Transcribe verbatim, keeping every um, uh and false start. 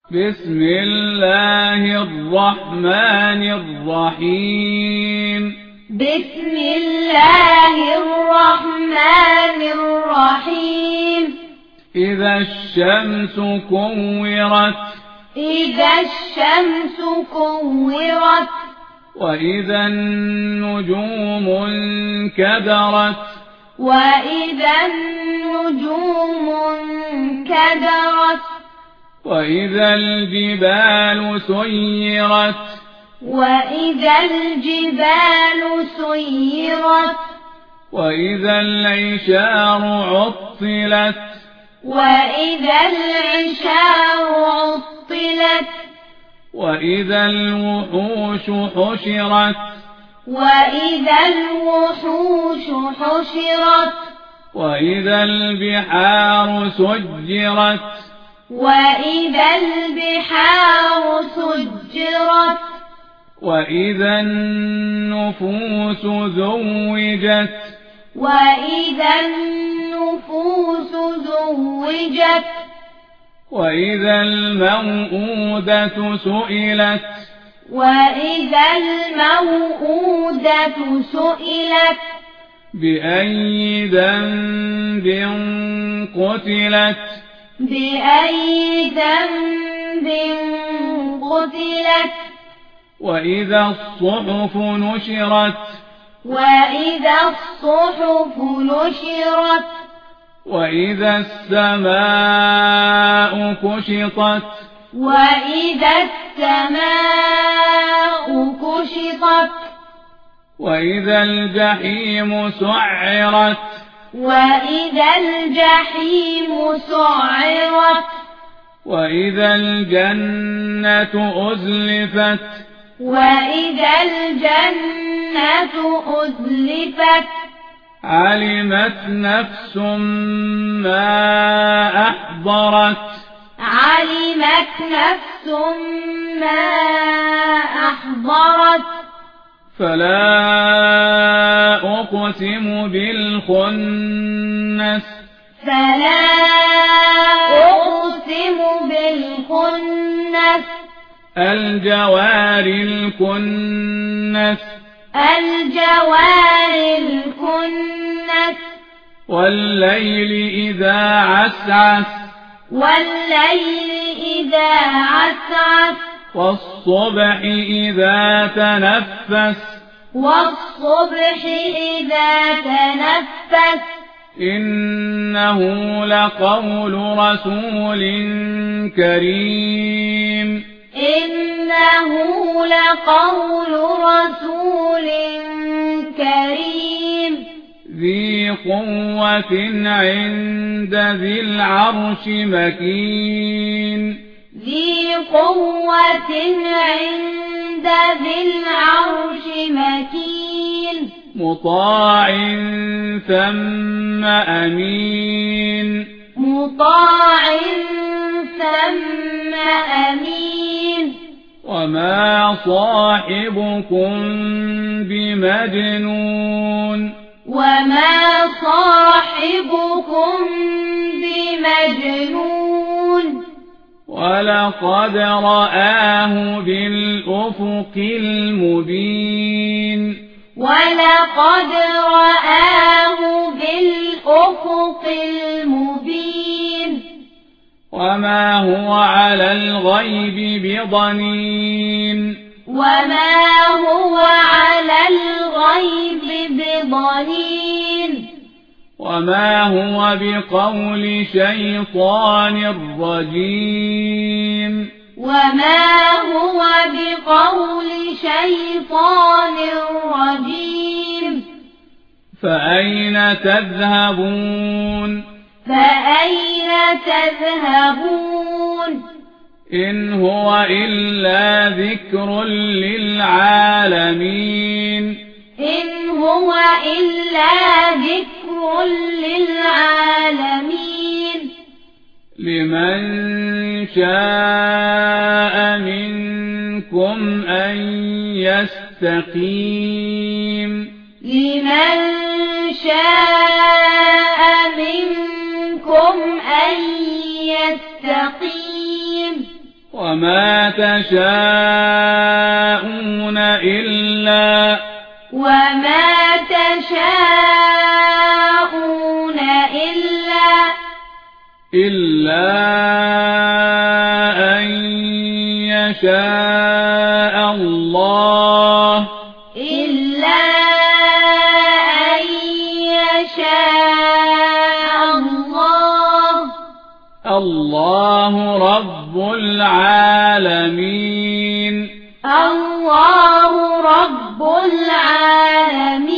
بسم الله الرحمن الرحيم بسم الله الرحمن الرحيم إذا الشمس كورت إذا الشمس كورت وإذا النجوم انكدرت وإذا النجوم انكدرت وإذا الجبال سيرت وإذا الجبال سيرت وإذا العشار عطلت وإذا العشار عطلت وإذا الوحوش حشرت وإذا الوحوش حشرت وإذا البحار سجرت وإذا البحار سجرت وإذا النفوس زوجت وإذا النفوس زوجت وإذا الموءودة سئلت وإذا الموءودة سئلت بأي ذنب قتلت بأي ذنب قتلت وإذا الصحف نشرت وإذا الصحف نشرت وإذا السماء كشطت وإذا السماء كشطت وإذا الجحيم سعرت وإذا الجحيم سعرت وإذا الجنة أزلفت وإذا الجنة أزلفت علمت نفس ما أحضرت علمت نفس ما أحضرت فلا أقسم بالخنس فلا أقسم بالخنس الجوار الكنس الجوار الكنس والليل إذا عسعس والليل إذا عسعس والصبح إذا تنفس والصبح إذا تنفس إنه لقول رسول كريم إنه لقول رسول كريم ذي قوة عند ذي العرش مكين ذي قوة عند ذي العرش مكين مطاع ثم أمين مطاع ثم أمين وما صاحبكم بمجنون وما صاحبكم بمجنون ولقد رآه بالأفق المبين ولقد رآه بالأفق المبين وما هو على الغيب بضنين وما هو على الغيب بضنين وما هو بقول شيطان رجيم وما هو بقول شيطان رجيم فأين تذهبون فأين تذهبون إن هو إلا ذكر للعالمين إن هو إلا ذكر للعالمين لمن شاء منكم أن يستقيم لمن شاء منكم أن يستقيم وما تشاءون إلا وما تشاءون إلا إلا أن يشاء الله إلا أن يشاء الله الله رب العالمين الله رب العالمين